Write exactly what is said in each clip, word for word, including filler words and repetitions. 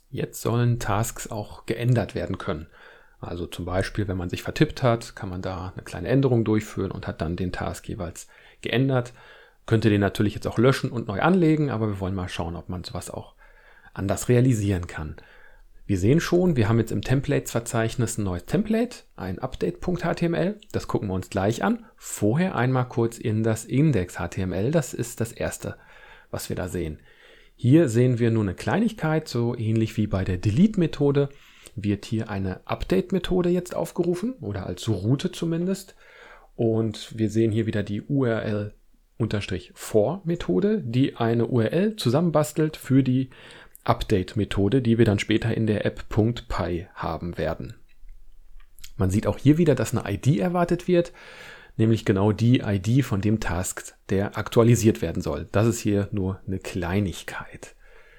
Jetzt sollen Tasks auch geändert werden können. Also zum Beispiel, wenn man sich vertippt hat, kann man da eine kleine Änderung durchführen und hat dann den Task jeweils geändert. Könnte den natürlich jetzt auch löschen und neu anlegen, aber wir wollen mal schauen, ob man sowas auch anders realisieren kann. Wir sehen schon, wir haben jetzt im Templates-Verzeichnis ein neues Template, ein Update.html. Das gucken wir uns gleich an. Vorher einmal kurz in das Index.html. Das ist das erste, was wir da sehen. Hier sehen wir nur eine Kleinigkeit, so ähnlich wie bei der Delete-Methode wird hier eine Update-Methode jetzt aufgerufen oder als Route zumindest. Und wir sehen hier wieder die U R L-for-Methode, die eine U R L zusammenbastelt für die Update-Methode, die wir dann später in der app.py haben werden. Man sieht auch hier wieder, dass eine I D erwartet wird, nämlich genau die I D von dem Task, der aktualisiert werden soll. Das ist hier nur eine Kleinigkeit.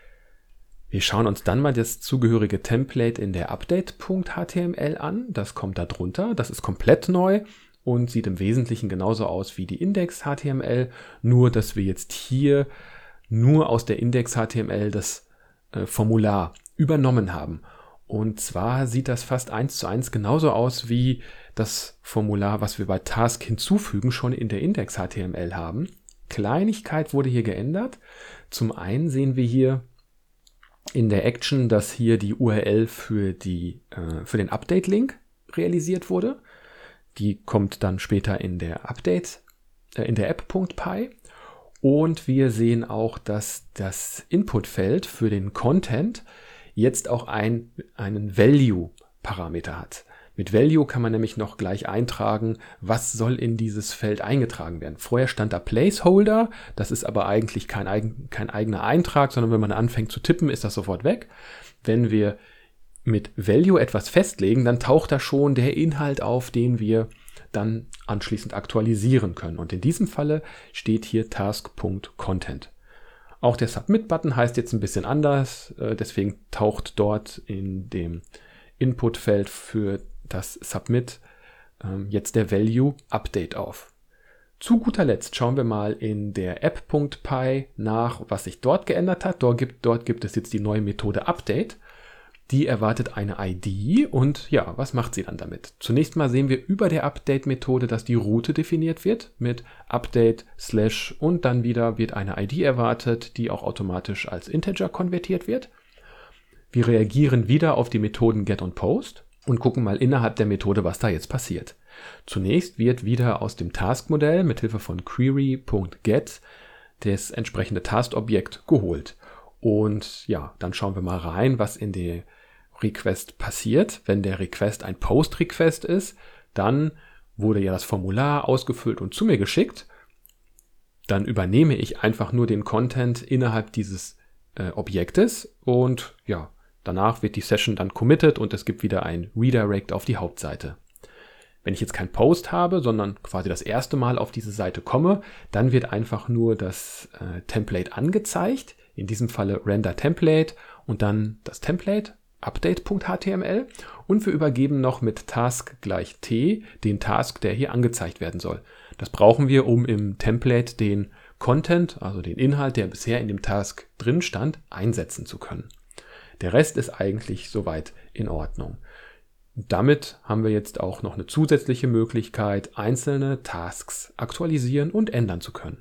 Wir schauen uns dann mal das zugehörige Template in der Update.html an. Das kommt da drunter. Das ist komplett neu und sieht im Wesentlichen genauso aus wie die Index.html, nur dass wir jetzt hier nur aus der Index.html das äh, Formular übernommen haben. Und zwar sieht das fast eins zu eins genauso aus wie das Formular, was wir bei Task hinzufügen, schon in der Index.html haben. Kleinigkeit wurde hier geändert. Zum einen sehen wir hier in der Action, dass hier die U R L für, die, äh, für den Update-Link realisiert wurde. Die kommt dann später in der Update, äh, in der app.py. Und wir sehen auch, dass das Inputfeld für den Content jetzt auch ein, einen Value-Parameter hat. Mit Value kann man nämlich noch gleich eintragen, was soll in dieses Feld eingetragen werden. Vorher stand da Placeholder, das ist aber eigentlich kein, eigen, kein eigener Eintrag, sondern wenn man anfängt zu tippen, ist das sofort weg. Wenn wir mit Value etwas festlegen, dann taucht da schon der Inhalt auf, den wir dann anschließend aktualisieren können. Und in diesem Falle steht hier task.content. Auch der Submit-Button heißt jetzt ein bisschen anders, deswegen taucht dort in dem Inputfeld für das Submit jetzt der Value Update auf. Zu guter Letzt schauen wir mal in der app.py nach, was sich dort geändert hat. Dort gibt, dort gibt es jetzt die neue Methode Update. Die erwartet eine I D und ja, was macht sie dann damit? Zunächst mal sehen wir über der Update-Methode, dass die Route definiert wird mit Update slash und dann wieder wird eine I D erwartet, die auch automatisch als Integer konvertiert wird. Wir reagieren wieder auf die Methoden get und post und gucken mal innerhalb der Methode, was da jetzt passiert. Zunächst wird wieder aus dem Task-Modell mit Hilfe von query.get das entsprechende Task-Objekt geholt. Und ja, dann schauen wir mal rein, was in der Request passiert. Wenn der Request ein Post-Request ist, dann wurde ja das Formular ausgefüllt und zu mir geschickt. Dann übernehme ich einfach nur den Content innerhalb dieses äh, Objektes und ja, danach wird die Session dann committed und es gibt wieder ein Redirect auf die Hauptseite. Wenn ich jetzt kein Post habe, sondern quasi das erste Mal auf diese Seite komme, dann wird einfach nur das äh, Template angezeigt. In diesem Falle Render Template und dann das Template, Update.html und wir übergeben noch mit Task gleich T den Task, der hier angezeigt werden soll. Das brauchen wir, um im Template den Content, also den Inhalt, der bisher in dem Task drin stand, einsetzen zu können. Der Rest ist eigentlich soweit in Ordnung. Damit haben wir jetzt auch noch eine zusätzliche Möglichkeit, einzelne Tasks aktualisieren und ändern zu können.